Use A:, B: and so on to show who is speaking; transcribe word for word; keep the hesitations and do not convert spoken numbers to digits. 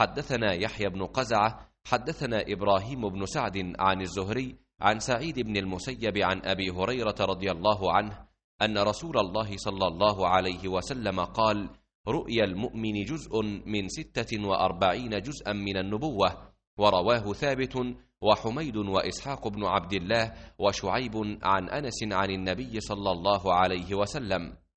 A: حدثنا يحيى بن قزعة حدثنا إبراهيم بن سعد عن الزهري عن سعيد بن المسيب عن أبي هريرة رضي الله عنه أن رسول الله صلى الله عليه وسلم قال: رؤيا المؤمن جزء من ستة وأربعين جزءا من النبوة. ورواه ثابت وحميد وإسحاق بن عبد الله وشعيب عن أنس عن النبي صلى الله عليه وسلم.